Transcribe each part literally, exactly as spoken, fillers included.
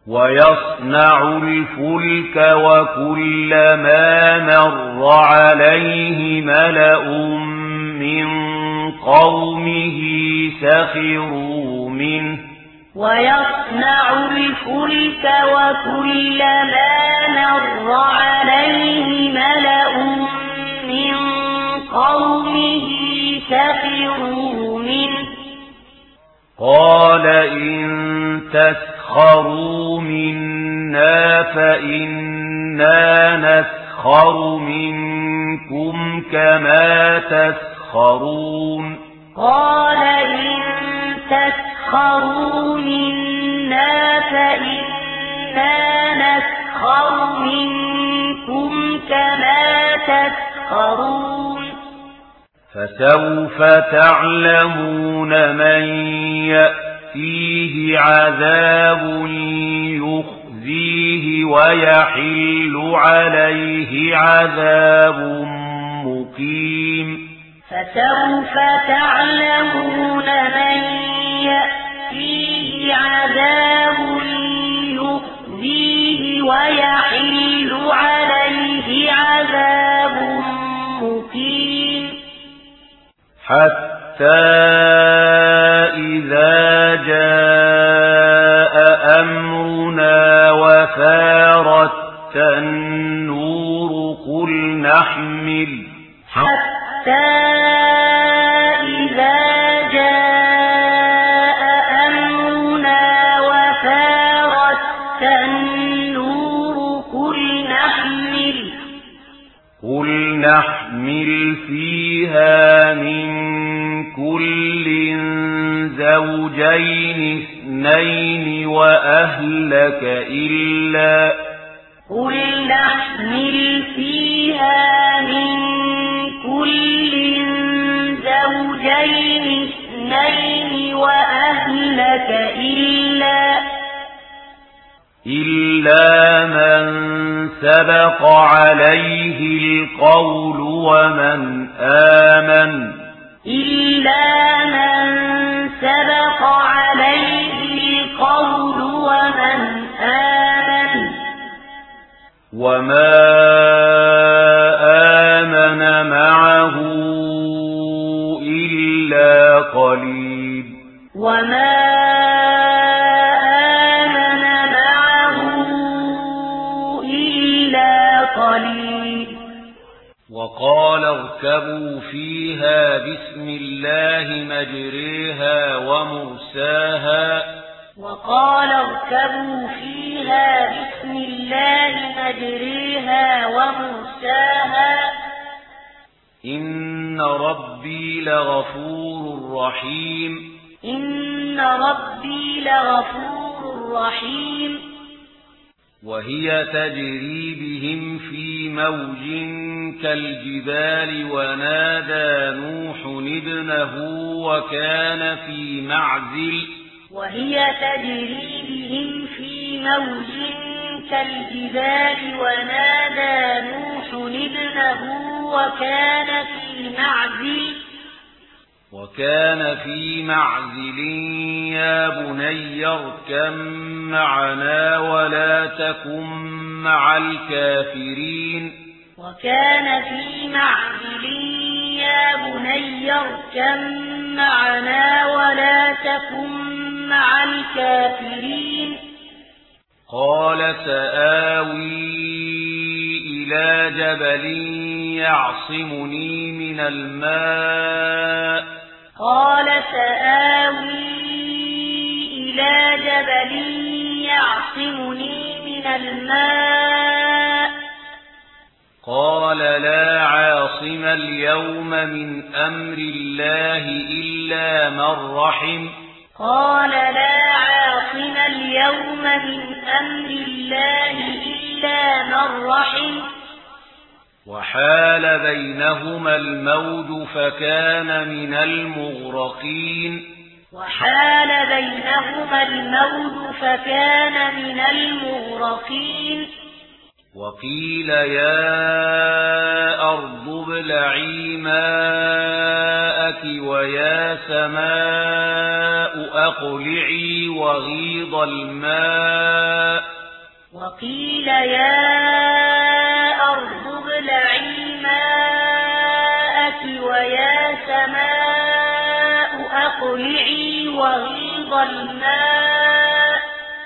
ويصنع الفلك وكلما مر عليه ملأ من قومه سخروا منه ويصنع الفلك وكلما مر عليه ملأ من قومه سخروا منه قال إن تسخروا منا فإنا نسخر منكم كما تسخرون قال إن تسخروا منا فإنا نسخر منكم كما تسخرون فسوف تعلمون من يأتيه عذاب يخزيه ويحل عليه عذاب مقيم فسوف تعلمون من يأتيه عذاب يخزيه ويحل عليه عذاب مقيم حتى إذا جاء أمرنا وفارت النور قل نحمل حتى إذا جاء أمرنا وفارت النور قل نحمل قل نحمل فيها من كل زوجين اثنين وأهلك إلا قل نحمل فيها من كل زوجين اثنين وأهلك إلا إلا من سبق عليه القول ومن آمن إلا من سبق عليه القول ومن آمن وما آمن معه إلا قليل وما آمن معه إلا قليل وقال اركبوا فيها بسم الله مجريها ومرساها وقال اركبوا فيها بسم الله مجريها ومرساها إن ربي لغفور رحيم إن ربي لغفور رحيم وهي تجري بهم في موج كالجبال ونادى نوح ابنه وكان في معزل وهي تجري بهم في موج كالجبال ونادى نوح ابنه وكان في معزل وكان في معزل يا بني اركب معنا ولا تكن مع الكافرين وكان في معزل يا بني اركب معنا ولا تكن مع الكافرين قال سآوي إلى جبل يعصمني من الماء قال سآوي إلى جبل يعصمني من الماء قال لا عاصم اليوم من أمر الله إلا من رحم قال لا عاصم اليوم من أمر الله إلا من رحم وحال بينهما الموج فكان من المغرقين وحال بينهما الموج فكان من المغرقين وقيل يا أرض ابلعي ماءك ويا سماء أقلعي وغيض الماء وقيل يا أرض ابلعي ماءك ويا سماء أقلعي وغيض الماء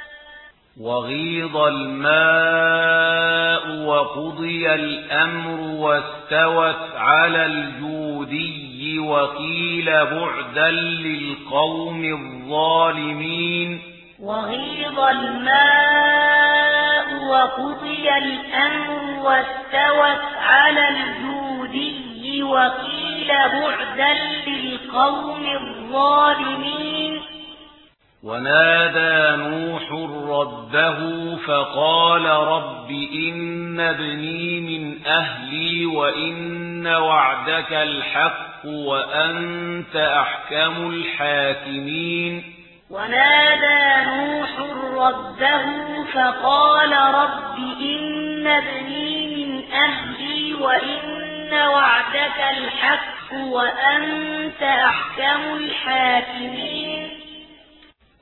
وغيض الماء وقضي الأمر واستوت على الجودي وقيل بعدا للقوم الظالمين وغيض الماء وقضي الأمر واستوت على الجودي وقيل بعدا للقوم الظالمين ونادى نوح ربه فقال رب إن ابني من أهلي وإن وعدك الحق وأنت أحكم الحاكمين ونادى نوح ربه فقال رب إن ابني من أهلي وإن وعدك الحق وأنت أحكم الحاكمين